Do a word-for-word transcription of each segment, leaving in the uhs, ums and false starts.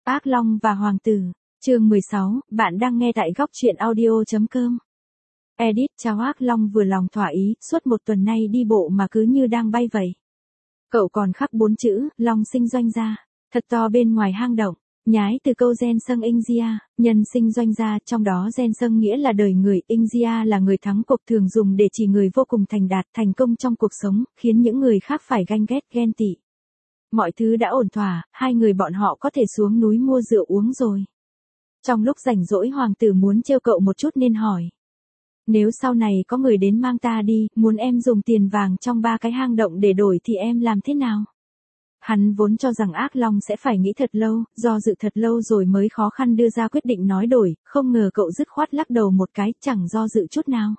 Ác Long và Hoàng tử, chương mười sáu, bạn đang nghe tại góc truyện audio.com. Edit. Chào. Ác Long vừa lòng thỏa ý, suốt một tuần nay đi bộ mà cứ như đang bay vậy. Cậu còn khắc bốn chữ, Long sinh doanh gia, thật to bên ngoài hang động, nhái từ câu gen sâng inh gia, nhân sinh doanh gia, trong đó gen sâng nghĩa là đời người, inh gia là người thắng cuộc, thường dùng để chỉ người vô cùng thành đạt, thành công trong cuộc sống, khiến những người khác phải ganh ghét, ghen tị. Mọi thứ đã ổn thỏa, hai người bọn họ có thể xuống núi mua rượu uống rồi. Trong lúc rảnh rỗi Hoàng tử muốn trêu cậu một chút nên hỏi. Nếu sau này có người đến mang ta đi, muốn em dùng tiền vàng trong ba cái hang động để đổi thì em làm thế nào? Hắn vốn cho rằng Ác Long sẽ phải nghĩ thật lâu, do dự thật lâu rồi mới khó khăn đưa ra quyết định nói đổi, không ngờ cậu dứt khoát lắc đầu một cái, chẳng do dự chút nào.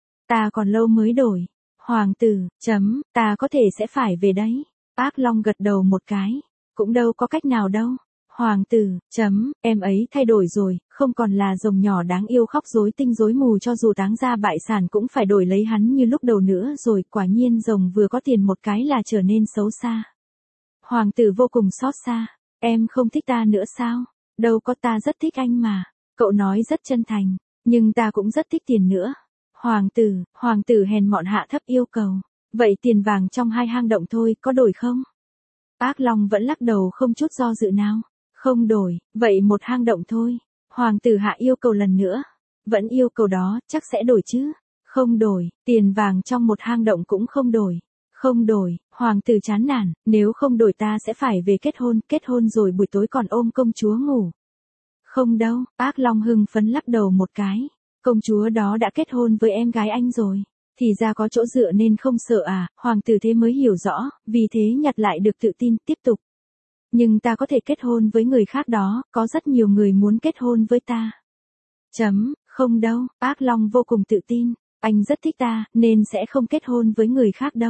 Ta còn lâu mới đổi. Hoàng tử, chấm, ta có thể sẽ phải về đấy. Ác Long gật đầu một cái. Cũng đâu có cách nào đâu. Hoàng tử, chấm, em ấy thay đổi rồi, không còn là rồng nhỏ đáng yêu khóc rối tinh rối mù, cho dù táng ra bại sản cũng phải đổi lấy hắn như lúc đầu nữa rồi, quả nhiên rồng vừa có tiền một cái là trở nên xấu xa. Hoàng tử vô cùng xót xa. Em không thích ta nữa sao? Đâu có, ta rất thích anh mà. Cậu nói rất chân thành, nhưng ta cũng rất thích tiền nữa. Hoàng tử, hoàng tử hèn mọn hạ thấp yêu cầu. Vậy tiền vàng trong hai hang động thôi, có đổi không? Ác Long vẫn lắc đầu không chút do dự nào. Không đổi, vậy một hang động thôi. Hoàng tử hạ yêu cầu lần nữa. Vẫn yêu cầu đó, chắc sẽ đổi chứ. Không đổi, tiền vàng trong một hang động cũng không đổi. Không đổi, hoàng tử chán nản, nếu không đổi ta sẽ phải về kết hôn, kết hôn rồi buổi tối còn ôm công chúa ngủ. Không đâu, Ác Long hưng phấn lắc đầu một cái. Công chúa đó đã kết hôn với em gái anh rồi. Thì ra có chỗ dựa nên không sợ à, hoàng tử thế mới hiểu rõ, vì thế nhặt lại được tự tin, tiếp tục. Nhưng ta có thể kết hôn với người khác đó, có rất nhiều người muốn kết hôn với ta. Chấm, không đâu, Ác Long vô cùng tự tin, anh rất thích ta, nên sẽ không kết hôn với người khác đâu.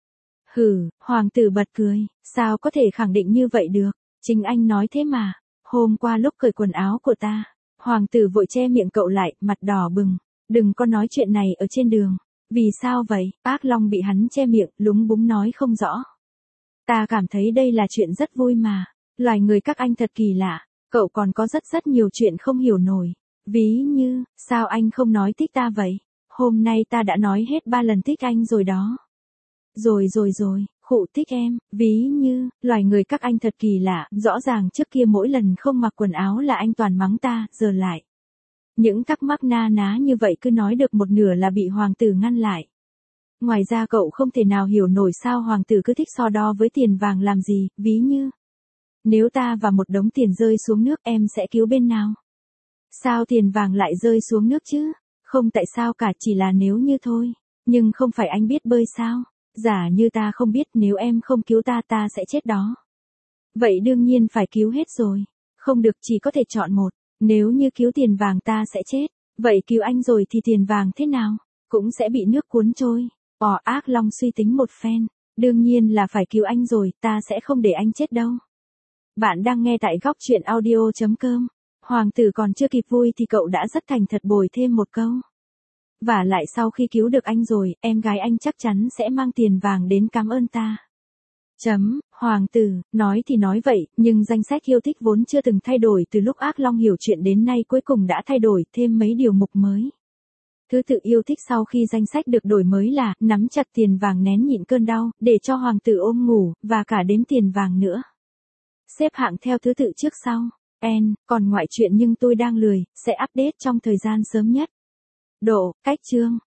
Hử, hoàng tử bật cười, sao có thể khẳng định như vậy được, chính anh nói thế mà. Hôm qua lúc cởi quần áo của ta, hoàng tử vội che miệng cậu lại, mặt đỏ bừng, đừng có nói chuyện này ở trên đường. Vì sao vậy? Ác Long bị hắn che miệng, lúng búng nói không rõ. Ta cảm thấy đây là chuyện rất vui mà. Loài người các anh thật kỳ lạ. Cậu còn có rất rất nhiều chuyện không hiểu nổi. Ví như, sao anh không nói thích ta vậy? Hôm nay ta đã nói hết ba lần thích anh rồi đó. Rồi rồi rồi, khụ thích em. Ví như, loài người các anh thật kỳ lạ. Rõ ràng trước kia mỗi lần không mặc quần áo là anh toàn mắng ta, giờ lại. Những thắc mắc na ná như vậy cứ nói được một nửa là bị hoàng tử ngăn lại. Ngoài ra cậu không thể nào hiểu nổi sao hoàng tử cứ thích so đo với tiền vàng làm gì, ví như. Nếu ta và một đống tiền rơi xuống nước em sẽ cứu bên nào? Sao tiền vàng lại rơi xuống nước chứ? Không tại sao cả, chỉ là nếu như thôi. Nhưng không phải anh biết bơi sao? Giả như ta không biết, nếu em không cứu ta ta sẽ chết đó. Vậy đương nhiên phải cứu hết rồi. Không được, chỉ có thể chọn một. Nếu như cứu tiền vàng ta sẽ chết, vậy cứu anh rồi thì tiền vàng thế nào? Cũng sẽ bị nước cuốn trôi. Ồ, Ác Long suy tính một phen. Đương nhiên là phải cứu anh rồi, ta sẽ không để anh chết đâu. Bạn đang nghe tại góc truyện audio.com. Hoàng tử còn chưa kịp vui thì cậu đã rất thành thật bồi thêm một câu. Và lại sau khi cứu được anh rồi, em gái anh chắc chắn sẽ mang tiền vàng đến cảm ơn ta. Chấm, hoàng tử, nói thì nói vậy, nhưng danh sách yêu thích vốn chưa từng thay đổi từ lúc Ác Long hiểu chuyện đến nay cuối cùng đã thay đổi thêm mấy điều mục mới. Thứ tự yêu thích sau khi danh sách được đổi mới là nắm chặt tiền vàng nén nhịn cơn đau, để cho hoàng tử ôm ngủ, và cả đếm tiền vàng nữa. Xếp hạng theo thứ tự trước sau. N, còn ngoại chuyện nhưng tôi đang lười, sẽ update trong thời gian sớm nhất. Độ, cách chương.